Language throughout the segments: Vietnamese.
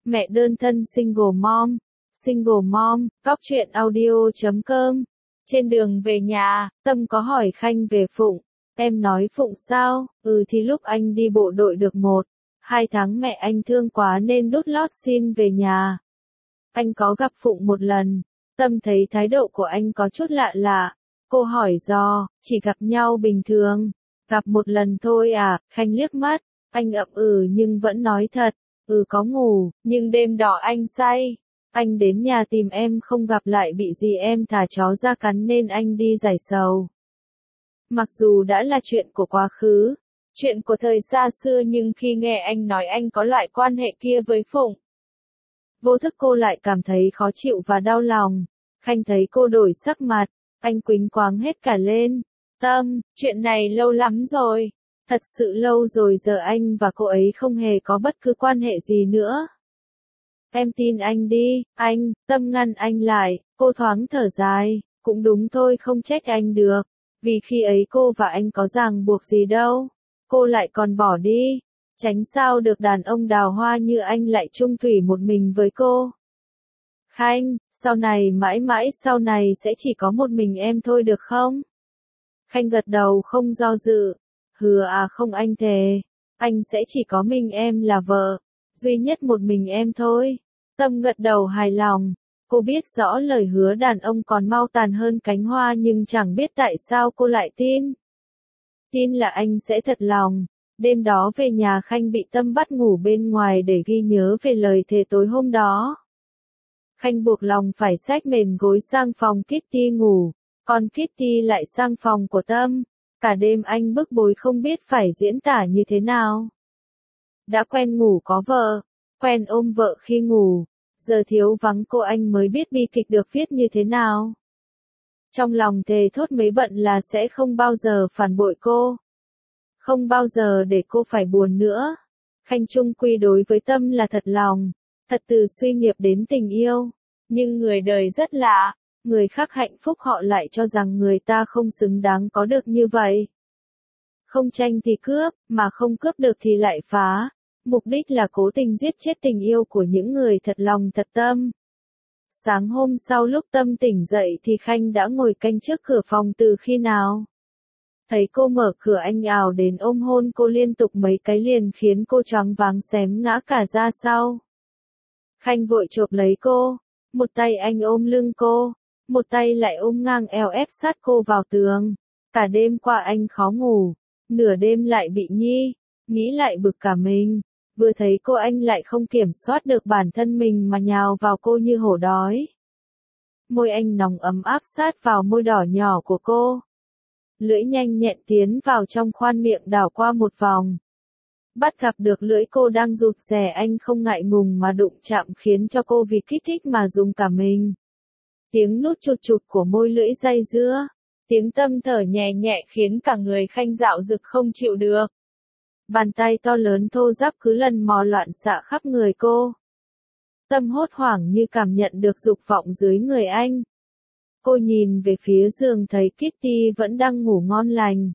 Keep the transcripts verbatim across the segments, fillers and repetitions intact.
Mẹ đơn thân single mom, single mom, góc truyện audio chấm com. Trên đường về nhà, Tâm có hỏi Khanh về Phụng. Em nói Phụng sao? Ừ thì lúc anh đi bộ đội được một, hai tháng mẹ anh thương quá nên đút lót xin về nhà. Anh có gặp Phụng một lần. Tâm thấy thái độ của anh có chút lạ lạ. Cô hỏi do, chỉ gặp nhau bình thường. Gặp một lần thôi à? Khanh liếc mắt. Anh ậm ừ nhưng vẫn nói thật. Ừ có ngủ, nhưng đêm đó anh say. Anh đến nhà tìm em không gặp lại bị gì em thả chó ra cắn nên anh đi giải sầu. Mặc dù đã là chuyện của quá khứ, chuyện của thời xa xưa nhưng khi nghe anh nói anh có loại quan hệ kia với Phụng, vô thức cô lại cảm thấy khó chịu và đau lòng. Khanh thấy cô đổi sắc mặt, anh quýnh quáng hết cả lên. Tâm, chuyện này lâu lắm rồi. Thật sự lâu rồi giờ anh và cô ấy không hề có bất cứ quan hệ gì nữa. Em tin anh đi, anh. Tâm ngăn anh lại, cô thoáng thở dài. Cũng đúng thôi, không trách anh được. Vì khi ấy cô và anh có ràng buộc gì đâu. Cô lại còn bỏ đi. Tránh sao được đàn ông đào hoa như anh lại chung thủy một mình với cô. Khanh, sau này mãi mãi sau này sẽ chỉ có một mình em thôi được không? Khanh gật đầu không do dự. Hừ à không anh thề. Anh sẽ chỉ có mình em là vợ. Duy nhất một mình em thôi. Tâm gật đầu hài lòng. Cô biết rõ lời hứa đàn ông còn mau tàn hơn cánh hoa nhưng chẳng biết tại sao cô lại tin. Tin là anh sẽ thật lòng. Đêm đó về nhà Khanh bị Tâm bắt ngủ bên ngoài để ghi nhớ về lời thề tối hôm đó. Khanh buộc lòng phải xách mền gối sang phòng Kitty ngủ, còn Kitty lại sang phòng của Tâm. Cả đêm anh bức bối không biết phải diễn tả như thế nào. Đã quen ngủ có vợ, quen ôm vợ khi ngủ, giờ thiếu vắng cô anh mới biết bi kịch được viết như thế nào. Trong lòng thề thốt mấy bận là sẽ không bao giờ phản bội cô. Không bao giờ để cô phải buồn nữa. Khanh chung quy đối với Tâm là thật lòng, thật từ suy nghiệp đến tình yêu. Nhưng người đời rất lạ, người khác hạnh phúc họ lại cho rằng người ta không xứng đáng có được như vậy. Không tranh thì cướp, mà không cướp được thì lại phá. Mục đích là cố tình giết chết tình yêu của những người thật lòng thật tâm. Sáng hôm sau lúc Tâm tỉnh dậy thì Khanh đã ngồi canh trước cửa phòng từ khi nào. Thấy cô mở cửa anh ào đến ôm hôn cô liên tục mấy cái liền khiến cô choáng váng xém ngã cả ra sau. Khanh vội chộp lấy cô, một tay anh ôm lưng cô, một tay lại ôm ngang eo ép sát cô vào tường. Cả đêm qua anh khó ngủ, nửa đêm lại bị nhi, nghĩ lại bực cả mình. Vừa thấy cô anh lại không kiểm soát được bản thân mình mà nhào vào cô như hổ đói. Môi anh nóng ấm áp sát vào môi đỏ nhỏ của cô. Lưỡi nhanh nhẹn tiến vào trong khoan miệng đảo qua một vòng. Bắt gặp được lưỡi cô đang rụt rè anh không ngại ngùng mà đụng chạm khiến cho cô vì kích thích mà dùng cả mình. Tiếng nút chụt chụt của môi lưỡi day dưa, tiếng Tâm thở nhẹ nhẹ khiến cả người Khanh dạo dực không chịu được. Bàn tay to lớn thô ráp cứ lần mò loạn xạ khắp người cô. Tâm hốt hoảng như cảm nhận được dục vọng dưới người anh. Cô nhìn về phía giường thấy Kitty vẫn đang ngủ ngon lành.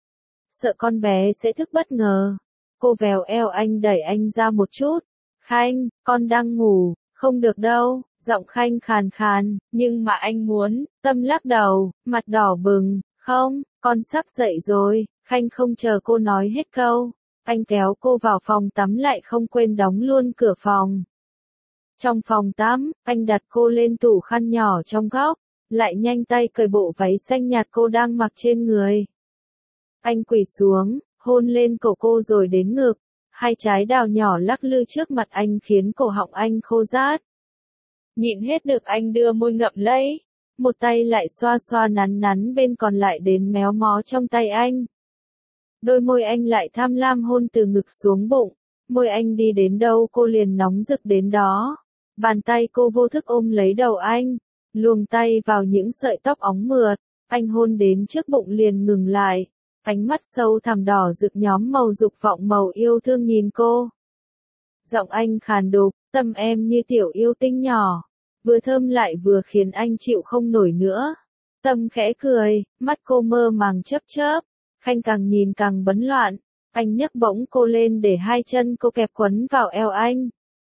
Sợ con bé sẽ thức bất ngờ. Cô vèo eo anh đẩy anh ra một chút. Khanh, con đang ngủ, không được đâu. Giọng Khanh khàn khàn, nhưng mà anh muốn. Tâm lắc đầu, mặt đỏ bừng. Không, con sắp dậy rồi. Khanh không chờ cô nói hết câu. Anh kéo cô vào phòng tắm lại không quên đóng luôn cửa phòng. Trong phòng tắm, anh đặt cô lên tủ khăn nhỏ trong góc, lại nhanh tay cởi bộ váy xanh nhạt cô đang mặc trên người. Anh quỳ xuống, hôn lên cổ cô rồi đến ngực, hai trái đào nhỏ lắc lư trước mặt anh khiến cổ họng anh khô rát. Nhịn hết được anh đưa môi ngậm lấy, một tay lại xoa xoa nắn nắn bên còn lại đến méo mó trong tay anh. Đôi môi anh lại tham lam hôn từ ngực xuống bụng, môi anh đi đến đâu cô liền nóng rực đến đó. Bàn tay cô vô thức ôm lấy đầu anh, luồng tay vào những sợi tóc óng mượt, anh hôn đến trước bụng liền ngừng lại, ánh mắt sâu thẳm đỏ rực nhóm màu dục vọng màu yêu thương nhìn cô. Giọng anh khàn đục, Tâm em như tiểu yêu tinh nhỏ, vừa thơm lại vừa khiến anh chịu không nổi nữa. Tâm khẽ cười, mắt cô mơ màng chớp chớp. Khanh càng nhìn càng bấn loạn, anh nhấc bổng cô lên để hai chân cô kẹp quấn vào eo anh.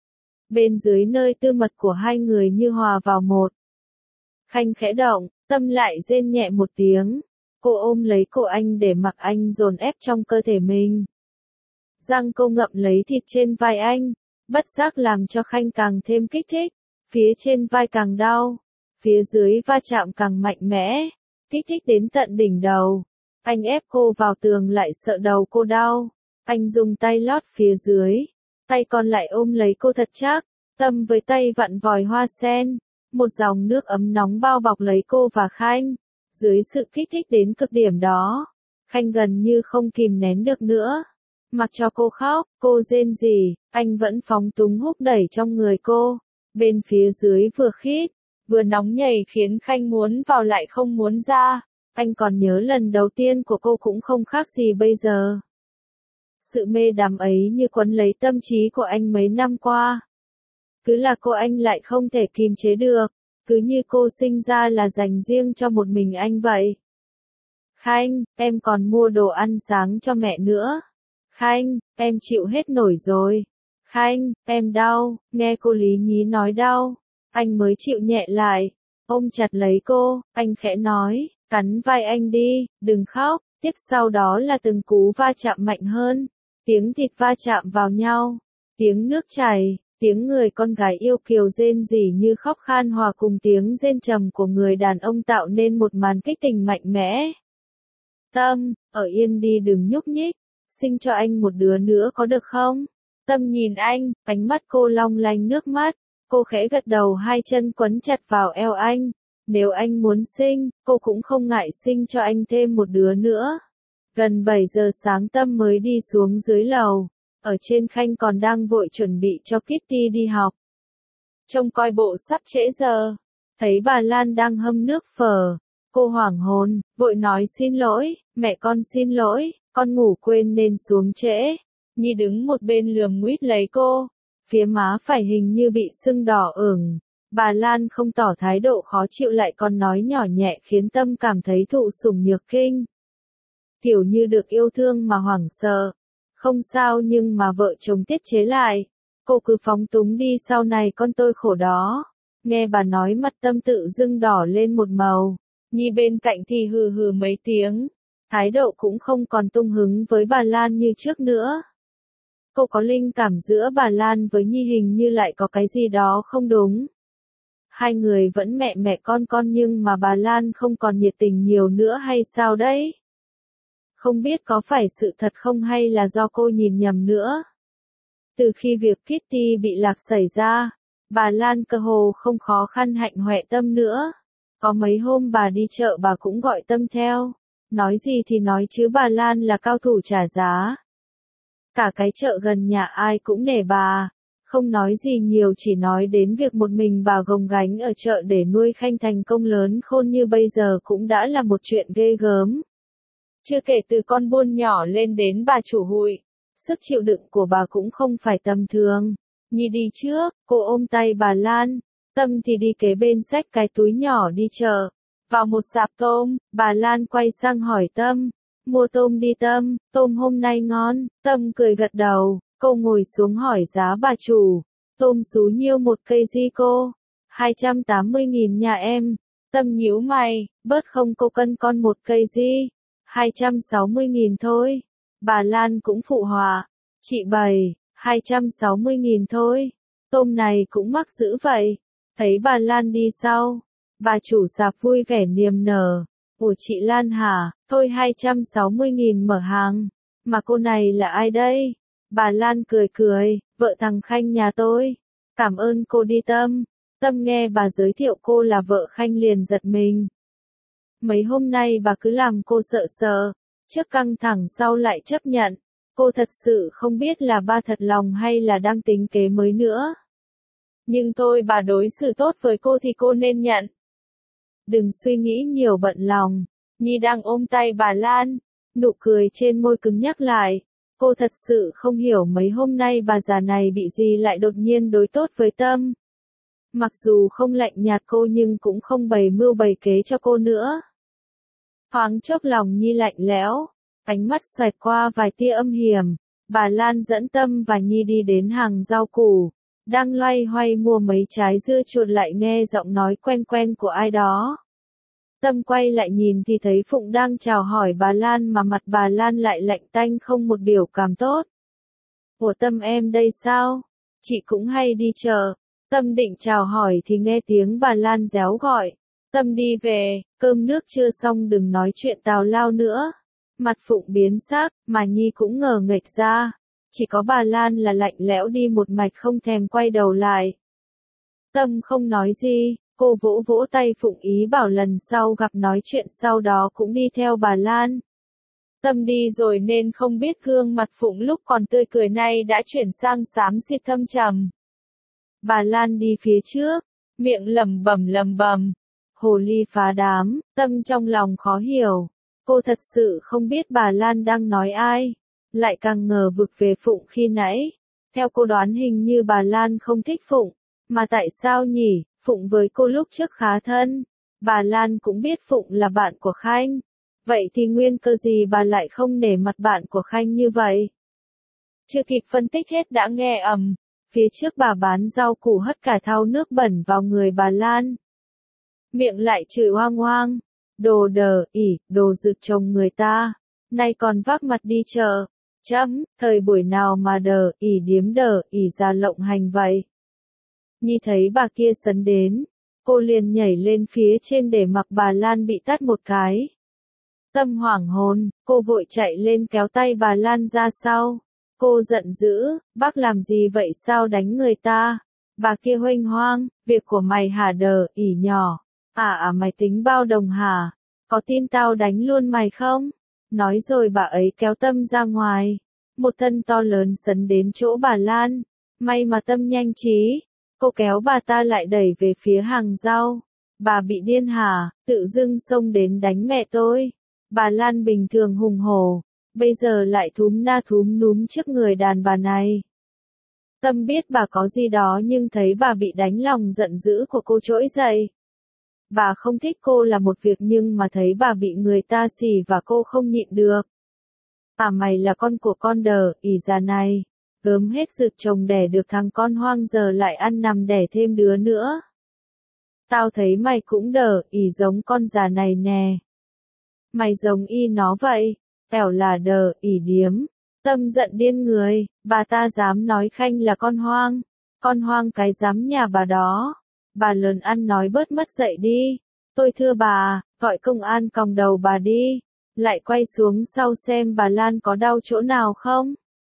bên dưới nơi tư mật của hai người như hòa vào một. Khanh khẽ động, Tâm lại rên nhẹ một tiếng. Cô ôm lấy cổ anh để mặc anh dồn ép trong cơ thể mình. Răng cô ngậm lấy thịt trên vai anh, bất giác làm cho Khanh càng thêm kích thích. Phía trên vai càng đau, phía dưới va chạm càng mạnh mẽ, kích thích đến tận đỉnh đầu. Anh ép cô vào tường lại sợ đầu cô đau. Anh dùng tay lót phía dưới, tay còn lại ôm lấy cô thật chắc. Tâm với tay vặn vòi hoa sen, một dòng nước ấm nóng bao bọc lấy cô và Khanh. Dưới sự kích thích đến cực điểm đó, Khanh gần như không kìm nén được nữa. Mặc cho cô khóc, cô rên rỉ, anh vẫn phóng túng húc đẩy trong người cô. Bên phía dưới vừa khít, vừa nóng nhảy khiến Khanh muốn vào lại không muốn ra. Anh còn nhớ lần đầu tiên của cô cũng không khác gì bây giờ. Sự mê đắm ấy như quấn lấy tâm trí của anh mấy năm qua. Cứ là cô anh lại không thể kìm chế được, cứ như cô sinh ra là dành riêng cho một mình anh vậy. Khanh, em còn mua đồ ăn sáng cho mẹ nữa. Khanh, em chịu hết nổi rồi. Khanh, em đau, nghe cô Lý Nhí nói đau. Anh mới chịu nhẹ lại, ôm chặt lấy cô, anh khẽ nói, cắn vai anh đi, đừng khóc. Tiếp sau đó là từng cú va chạm mạnh hơn, tiếng thịt va chạm vào nhau, tiếng nước chảy, tiếng người con gái yêu kiều rên rỉ như khóc khan hòa cùng tiếng rên trầm của người đàn ông tạo nên một màn kích tình mạnh mẽ. Tâm, ở yên đi đừng nhúc nhích, sinh cho anh một đứa nữa có được không? Tâm nhìn anh, ánh mắt cô long lanh nước mắt, cô khẽ gật đầu hai chân quấn chặt vào eo anh. Nếu anh muốn sinh, cô cũng không ngại sinh cho anh thêm một đứa nữa. Gần bảy giờ sáng Tâm mới đi xuống dưới lầu. Ở trên Khanh còn đang vội chuẩn bị cho Kitty đi học. Trông coi bộ sắp trễ giờ. Thấy bà Lan đang hâm nước phở. Cô hoảng hồn, vội nói xin lỗi, mẹ con xin lỗi, con ngủ quên nên xuống trễ. Nhi đứng một bên lườm nguýt lấy cô. Phía má phải hình như bị sưng đỏ ửng. Bà Lan không tỏ thái độ khó chịu lại còn nói nhỏ nhẹ khiến Tâm cảm thấy thụ sủng nhược kinh. Kiểu như được yêu thương mà hoảng sợ. Không sao nhưng mà vợ chồng tiết chế lại. Cô cứ phóng túng đi sau này con tôi khổ đó. Nghe bà nói mặt Tâm tự dưng đỏ lên một màu. Nhi bên cạnh thì hừ hừ mấy tiếng. Thái độ cũng không còn tung hứng với bà Lan như trước nữa. Cô có linh cảm giữa bà Lan với Nhi hình như lại có cái gì đó không đúng. Hai người vẫn mẹ mẹ con con nhưng mà bà Lan không còn nhiệt tình nhiều nữa hay sao đấy? Không biết có phải sự thật không hay là do cô nhìn nhầm nữa. Từ khi việc Kitty bị lạc xảy ra, bà Lan cơ hồ không khó khăn hạnh hoẹ Tâm nữa. Có mấy hôm bà đi chợ bà cũng gọi Tâm theo. Nói gì thì nói chứ bà Lan là cao thủ trả giá. Cả cái chợ gần nhà ai cũng nể bà. Không nói gì nhiều chỉ nói đến việc một mình bà gồng gánh ở chợ để nuôi Khanh thành công lớn khôn như bây giờ cũng đã là một chuyện ghê gớm. Chưa kể từ con buôn nhỏ lên đến bà chủ hụi, sức chịu đựng của bà cũng không phải tầm thường. Nhi đi trước, cô ôm tay bà Lan, Tâm thì đi kế bên xách cái túi nhỏ đi chợ. Vào một sạp tôm, bà Lan quay sang hỏi Tâm, mua tôm đi Tâm, tôm hôm nay ngon. Tâm cười gật đầu. Cô ngồi xuống hỏi giá bà chủ. Tôm sú nhiêu một cây gì cô? hai trăm tám mươi nghìn nhà em. Tâm nhíu mày, bớt không cô cân con một cây gì? hai trăm sáu mươi nghìn thôi. Bà Lan cũng phụ họa. Chị Bảy, hai trăm sáu mươi nghìn thôi. Tôm này cũng mắc dữ vậy. Thấy bà Lan đi sau. Bà chủ sạp vui vẻ niềm nở. Ủa chị Lan hả? Thôi hai trăm sáu mươi nghìn mở hàng. Mà cô này là ai đây? Bà Lan cười cười, vợ thằng Khanh nhà tôi. Cảm ơn cô đi Tâm. Tâm nghe bà giới thiệu cô là vợ Khanh liền giật mình. Mấy hôm nay bà cứ làm cô sợ sợ. Trước căng thẳng sau lại chấp nhận. Cô thật sự không biết là ba thật lòng hay là đang tính kế mới nữa. Nhưng thôi bà đối xử tốt với cô thì cô nên nhận. Đừng suy nghĩ nhiều bận lòng. Nhi đang ôm tay bà Lan. Nụ cười trên môi cứng nhắc lại. Cô thật sự không hiểu mấy hôm nay bà già này bị gì lại đột nhiên đối tốt với Tâm. Mặc dù không lạnh nhạt cô nhưng cũng không bày mưu bày kế cho cô nữa. Thoáng chốc lòng Nhi lạnh lẽo, ánh mắt xoẹt qua vài tia âm hiểm. Bà Lan dẫn Tâm và Nhi đi đến hàng rau củ. đang loay hoay mua mấy trái dưa chuột lại nghe giọng nói quen quen của ai đó. Tâm quay lại nhìn thì thấy Phụng đang chào hỏi bà Lan mà mặt bà Lan lại lạnh tanh không một biểu cảm tốt. Ủa Tâm em đây sao? Chị cũng hay đi chợ. Tâm định chào hỏi thì nghe tiếng bà Lan réo gọi. Tâm đi về, cơm nước chưa xong đừng nói chuyện tào lao nữa. Mặt Phụng biến sắc, mà Nhi cũng ngờ nghệch ra. Chỉ có bà Lan là lạnh lẽo đi một mạch không thèm quay đầu lại. Tâm không nói gì, cô vỗ vỗ tay Phụng ý bảo lần sau gặp nói chuyện sau đó cũng đi theo bà Lan. Tâm đi rồi nên không biết gương mặt Phụng lúc còn tươi cười nay đã chuyển sang xám xịt thâm trầm. Bà Lan đi phía trước, miệng lẩm bẩm lẩm bẩm. Hồ ly phá đám, Tâm trong lòng khó hiểu. Cô thật sự không biết bà Lan đang nói ai. Lại càng ngờ vực về Phụng khi nãy. Theo cô đoán hình như bà Lan không thích Phụng. Mà tại sao nhỉ? Phụng với cô lúc trước khá thân. Bà Lan cũng biết Phụng là bạn của Khanh. Vậy thì nguyên cơ gì bà lại không nể mặt bạn của Khanh như vậy? Chưa kịp phân tích hết đã nghe ầm. Phía trước bà bán rau củ hất cả thau nước bẩn vào người bà Lan. Miệng lại chửi oang oang. Đồ đờ, ỉ, đồ rực chồng người ta. Nay còn vác mặt đi chợ. Chấm, thời buổi nào mà đờ, ỉ điếm đờ, ỉ ra lộng hành vậy. Nhi thấy bà kia sấn đến. Cô liền nhảy lên phía trên để mặc bà Lan bị tát một cái. Tâm hoảng hồn, cô vội chạy lên kéo tay bà Lan ra sau. Cô giận dữ, bác làm gì vậy sao đánh người ta? Bà kia huênh hoang, việc của mày hả đờ, ỉ nhỏ. À à mày tính bao đồng hả? Có tin tao đánh luôn mày không? Nói rồi bà ấy kéo Tâm ra ngoài. Một thân to lớn sấn đến chỗ bà Lan. May mà Tâm nhanh trí. Cô kéo bà ta lại đẩy về phía hàng rau. Bà bị điên hả, tự dưng xông đến đánh mẹ tôi. Bà Lan bình thường hùng hổ. Bây giờ lại thúm na thúm núm trước người đàn bà này. Tâm biết bà có gì đó nhưng thấy bà bị đánh lòng giận dữ của cô trỗi dậy. Bà không thích cô là một việc nhưng mà thấy bà bị người ta xỉ và cô không nhịn được. À mày là con của con đờ, ỉ già này. Gớm hết rực chồng đẻ được thằng con hoang giờ lại ăn nằm đẻ thêm đứa nữa. Tao thấy mày cũng đờ, ỉ giống con già này nè. Mày giống y nó vậy. Ẻo là đờ, ỉ điếm. Tâm giận điên người, bà ta dám nói Khanh là con hoang. Con hoang cái dám nhà bà đó. Bà lớn ăn nói bớt mất dậy đi. Tôi thưa bà, gọi công an còng đầu bà đi. Lại quay xuống sau xem bà Lan có đau chỗ nào không.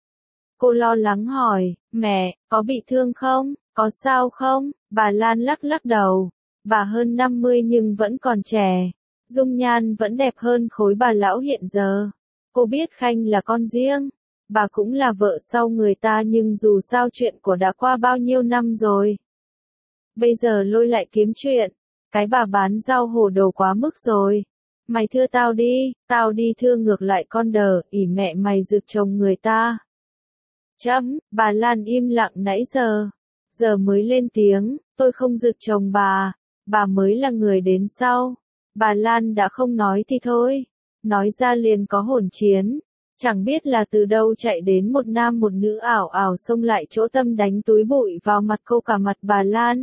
Cô lo lắng hỏi, mẹ, có bị thương không, có sao không? Bà Lan lắc lắc đầu. Bà hơn năm mươi nhưng vẫn còn trẻ. Dung nhan vẫn đẹp hơn khối bà lão hiện giờ. Cô biết Khanh là con riêng. Bà cũng là vợ sau người ta nhưng dù sao chuyện của đã qua bao nhiêu năm rồi. Bây giờ lôi lại kiếm chuyện. Cái bà bán rau hồ đồ quá mức rồi. Mày thưa tao đi, tao đi thưa ngược lại con đờ, ỉ mẹ mày rực chồng người ta. Chấm, bà Lan im lặng nãy giờ. Giờ mới lên tiếng, tôi không rực chồng bà. Bà mới là người đến sau. Bà Lan đã không nói thì thôi. Nói ra liền có hỗn chiến. Chẳng biết là từ đâu chạy đến một nam một nữ ảo ảo xông lại chỗ Tâm đánh túi bụi vào mặt cô cả mặt bà Lan.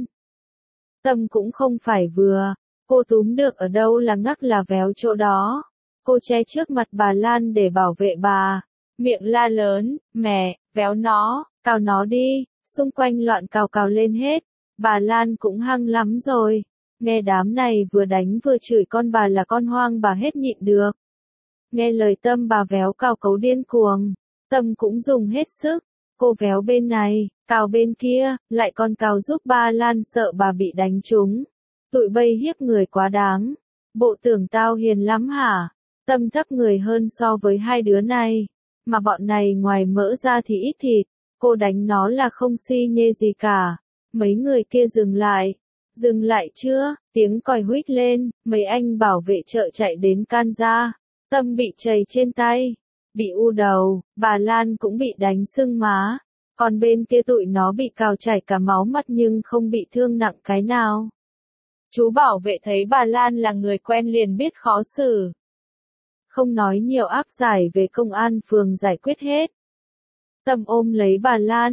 Tâm cũng không phải vừa. Cô túm được ở đâu là ngắc là véo chỗ đó. Cô che trước mặt bà Lan để bảo vệ bà. Miệng la lớn, mẹ, véo nó, cào nó đi. Xung quanh loạn cào cào lên hết. Bà Lan cũng hăng lắm rồi. Nghe đám này vừa đánh vừa chửi con bà là con hoang bà hết nhịn được. Nghe lời Tâm bà véo cào cấu điên cuồng. Tâm cũng dùng hết sức. Cô véo bên này, cào bên kia, lại còn cào giúp bà Lan sợ bà bị đánh trúng. Tụi bây hiếp người quá đáng. Bộ tưởng tao hiền lắm hả? Tâm thấp người hơn so với hai đứa này. Mà bọn này ngoài mỡ ra thì ít thịt. Cô đánh nó là không si nhê gì cả. Mấy người kia dừng lại. Dừng lại chưa? Tiếng còi huýt lên. Mấy anh bảo vệ chợ chạy đến can ra. Tâm bị chày trên tay. Bị u đầu. Bà Lan cũng bị đánh sưng má. Còn bên kia tụi nó bị cào chảy cả máu mắt nhưng không bị thương nặng cái nào. Chú bảo vệ thấy bà Lan là người quen liền biết khó xử. Không nói nhiều áp giải về công an phường giải quyết hết. Tâm ôm lấy bà Lan.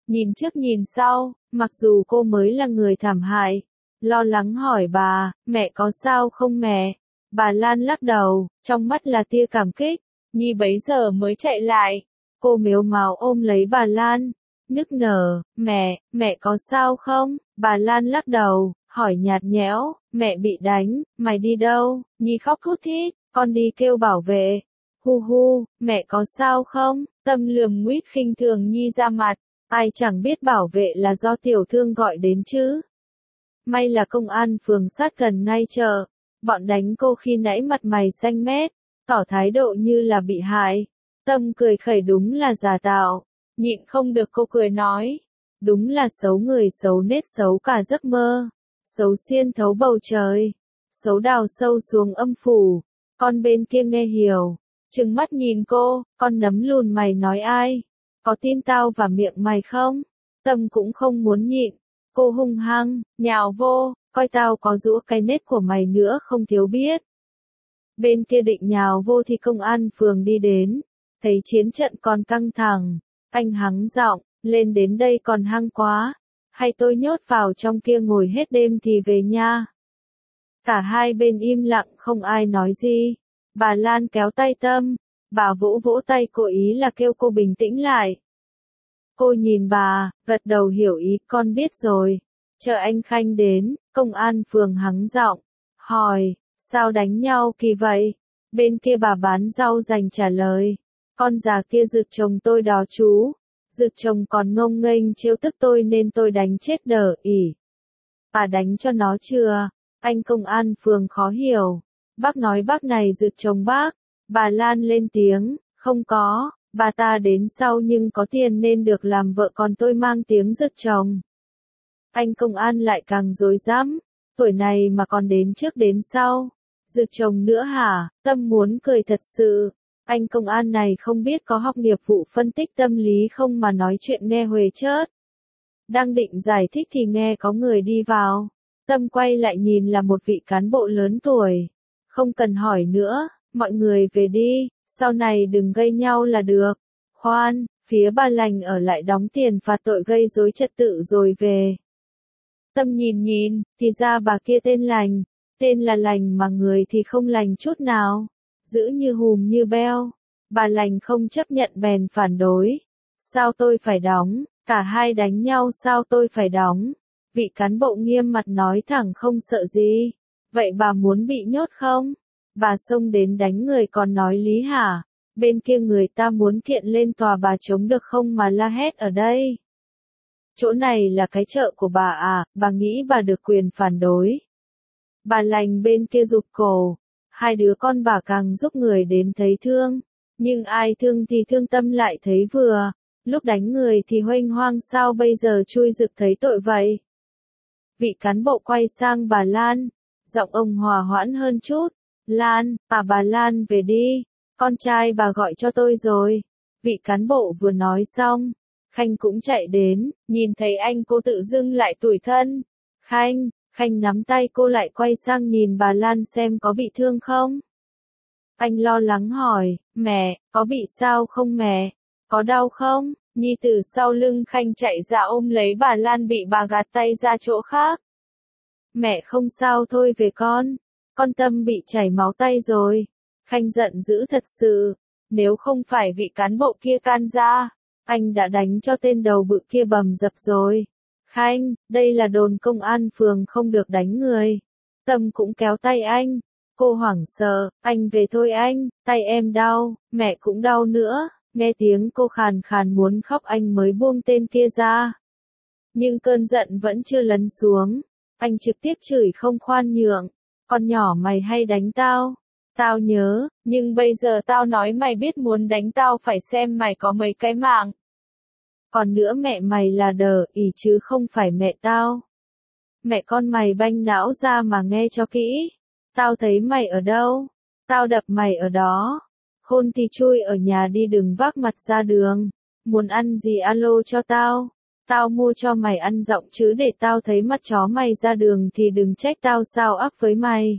nhìn trước nhìn sau, mặc dù cô mới là người thảm hại. Lo lắng hỏi bà, mẹ có sao không mẹ? Bà Lan lắc đầu, trong mắt là tia cảm kích. Nhi bấy giờ mới chạy lại. Cô mếu máo ôm lấy bà Lan, nức nở, mẹ, mẹ có sao không? Bà Lan lắc đầu, hỏi nhạt nhẽo, mẹ bị đánh, mày đi đâu? Nhi khóc thút thít, con đi kêu bảo vệ. Hu hu, mẹ có sao không? Tâm lườm nguyết khinh thường Nhi ra mặt, ai chẳng biết bảo vệ là do tiểu thương gọi đến chứ. May là công an phường sát gần ngay chợ, bọn đánh cô khi nãy mặt mày xanh mét, tỏ thái độ như là bị hại. Tâm cười khẩy đúng là giả tạo, nhịn không được cô cười nói, đúng là xấu người xấu nết xấu cả giấc mơ, xấu xiên thấu bầu trời, xấu đào sâu xuống âm phủ. Con bên kia nghe hiểu, trừng mắt nhìn cô, con nấm lùn mày nói ai? Có tin tao vào miệng mày không? Tâm cũng không muốn nhịn, cô hung hăng, nhào vô, coi tao có giũa cái nết của mày nữa không thiếu biết. Bên kia định nhào vô thì công an phường đi đến, thấy chiến trận còn căng thẳng, anh hắng giọng, lên đến đây còn hăng quá, hay tôi nhốt vào trong kia ngồi hết đêm thì về nha. Cả hai bên im lặng không ai nói gì, bà Lan kéo tay Tâm, bà vỗ vỗ tay cô ý là kêu cô bình tĩnh lại. Cô nhìn bà, gật đầu hiểu ý, con biết rồi. Chờ anh Khanh đến, công an phường hắng giọng, hỏi, sao đánh nhau kỳ vậy? Bên kia bà bán rau dành trả lời, con già kia rượt chồng tôi đó chú. Rượt chồng còn ngông nghênh trêu tức tôi nên tôi đánh chết đờ ỉ. Bà đánh cho nó chưa? Anh công an phường khó hiểu. Bác nói bác này rượt chồng bác. Bà Lan lên tiếng, không có, bà ta đến sau nhưng có tiền nên được làm vợ còn tôi mang tiếng rượt chồng. Anh công an lại càng rối rắm, tuổi này mà còn đến trước đến sau. Rượt chồng nữa hả? Tâm muốn cười thật sự. Anh công an này không biết có học nghiệp vụ phân tích tâm lý không mà nói chuyện nghe huề chớt. Đang định giải thích thì nghe có người đi vào. Tâm quay lại nhìn là một vị cán bộ lớn tuổi. Không cần hỏi nữa, mọi người về đi, sau này đừng gây nhau là được. Khoan, phía bà Lành ở lại đóng tiền phạt tội gây rối trật tự rồi về. Tâm nhìn nhìn, thì ra bà kia tên Lành, tên là Lành mà người thì không lành chút nào. Giữ như hùm như beo, bà Lành không chấp nhận bèn phản đối. Sao tôi phải đóng, cả hai đánh nhau sao tôi phải đóng? Vị cán bộ nghiêm mặt nói thẳng không sợ gì. Vậy bà muốn bị nhốt không? Bà xông đến đánh người còn nói lý hả? Bên kia người ta muốn kiện lên tòa bà chống được không mà la hét ở đây? Chỗ này là cái chợ của bà à, bà nghĩ bà được quyền phản đối. Bà Lành bên kia rụt cổ. Hai đứa con bà càng giúp người đến thấy thương, nhưng ai thương thì thương Tâm lại thấy vừa, lúc đánh người thì huênh hoang sao bây giờ chui rực thấy tội vậy. Vị cán bộ quay sang bà Lan, giọng ông hòa hoãn hơn chút, Lan, à bà Lan về đi, con trai bà gọi cho tôi rồi. Vị cán bộ vừa nói xong, Khanh cũng chạy đến, nhìn thấy anh cô tự dưng lại tủi thân. Khanh, Khanh nắm tay cô lại quay sang nhìn bà Lan xem có bị thương không. Anh lo lắng hỏi, mẹ, có bị sao không mẹ? Có đau không? Nhi từ sau lưng Khanh chạy ra ôm lấy bà Lan bị bà gạt tay ra chỗ khác. Mẹ không sao thôi về con. Con Tâm bị chảy máu tay rồi. Khanh giận dữ thật sự. Nếu không phải vị cán bộ kia can ra, anh đã đánh cho tên đầu bự kia bầm dập rồi. Khanh, đây là đồn công an phường không được đánh người. Tâm cũng kéo tay anh. Cô hoảng sợ, anh về thôi anh, tay em đau, mẹ cũng đau nữa. Nghe tiếng cô khàn khàn muốn khóc anh mới buông tên kia ra. Nhưng cơn giận vẫn chưa lấn xuống. Anh trực tiếp chửi không khoan nhượng. Con nhỏ mày hay đánh tao. Tao nhớ, nhưng bây giờ tao nói mày biết muốn đánh tao phải xem mày có mấy cái mạng. Còn nữa mẹ mày là đờ ỉ chứ không phải mẹ tao. Mẹ con mày banh não ra mà nghe cho kỹ. Tao thấy mày ở đâu? Tao đập mày ở đó. Khôn thì chui ở nhà đi đừng vác mặt ra đường. Muốn ăn gì alo cho tao. Tao mua cho mày ăn rộng chứ để tao thấy mắt chó mày ra đường thì đừng trách tao sao áp với mày.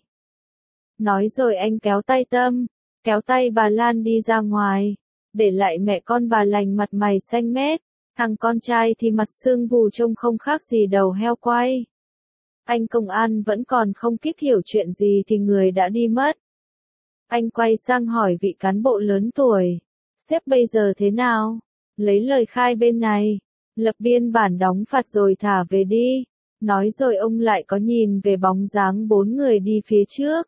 Nói rồi anh kéo tay Tâm, kéo tay bà Lan đi ra ngoài. Để lại mẹ con bà Lành mặt mày xanh mét. Thằng con trai thì mặt sưng vù trông không khác gì đầu heo quay. Anh công an vẫn còn không kịp hiểu chuyện gì thì người đã đi mất. Anh quay sang hỏi vị cán bộ lớn tuổi. Sếp bây giờ thế nào? Lấy lời khai bên này. Lập biên bản đóng phạt rồi thả về đi. Nói rồi ông lại có nhìn về bóng dáng bốn người đi phía trước.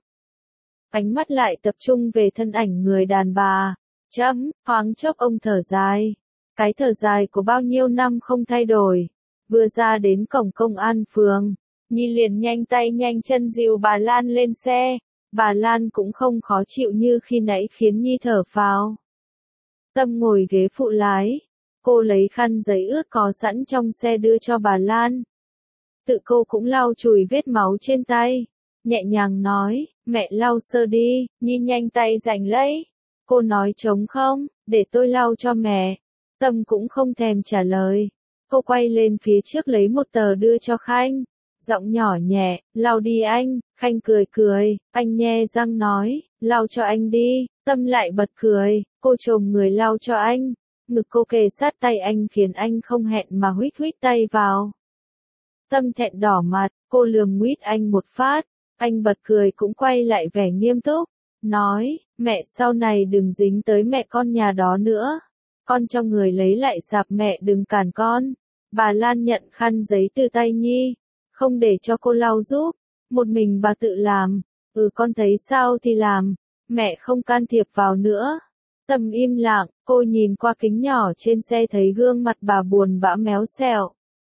Ánh mắt lại tập trung về thân ảnh người đàn bà. Chấm, thoáng chốc ông thở dài. Cái thở dài của bao nhiêu năm không thay đổi. Vừa ra đến cổng công an phường, Nhi liền nhanh tay nhanh chân dìu bà Lan lên xe. Bà Lan cũng không khó chịu như khi nãy khiến Nhi thở phào. Tâm ngồi ghế phụ lái. Cô lấy khăn giấy ướt có sẵn trong xe đưa cho bà Lan. Tự cô cũng lau chùi vết máu trên tay. Nhẹ nhàng nói, mẹ lau sơ đi, Nhi nhanh tay giành lấy. Cô nói trống không, để tôi lau cho mẹ. Tâm cũng không thèm trả lời. Cô quay lên phía trước lấy một tờ đưa cho Khanh. Giọng nhỏ nhẹ, lau đi anh. Khanh cười cười, anh nhe răng nói, lau cho anh đi. Tâm lại bật cười, cô chồm người lau cho anh. Ngực cô kề sát tay anh khiến anh không hẹn mà huýt huýt tay vào. Tâm thẹn đỏ mặt, cô lườm nguýt anh một phát. Anh bật cười cũng quay lại vẻ nghiêm túc. Nói, mẹ sau này đừng dính tới mẹ con nhà đó nữa. Con cho người lấy lại sạp, mẹ đừng cản con. Bà Lan nhận khăn giấy từ tay Nhi. Không để cho cô lau giúp. Một mình bà tự làm. Ừ, con thấy sao thì làm. Mẹ không can thiệp vào nữa. Tâm im lặng, cô nhìn qua kính nhỏ trên xe thấy gương mặt bà buồn bã méo xẹo.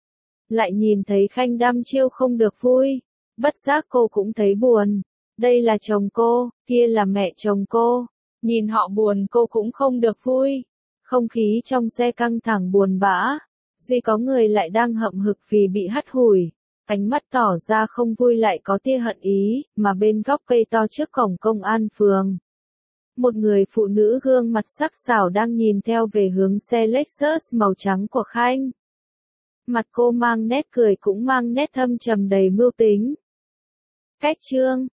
Lại nhìn thấy Khanh đăm chiêu không được vui. Bất giác cô cũng thấy buồn. Đây là chồng cô, kia là mẹ chồng cô. Nhìn họ buồn cô cũng không được vui. Không khí trong xe căng thẳng buồn bã. Duy có người lại đang hậm hực vì bị hắt hủi. Ánh mắt tỏ ra không vui lại có tia hận ý, mà bên góc cây to trước cổng công an phường. Một người phụ nữ gương mặt sắc sảo đang nhìn theo về hướng xe Lexus màu trắng của Khanh. Mặt cô mang nét cười cũng mang nét thâm trầm đầy mưu tính. Cách chương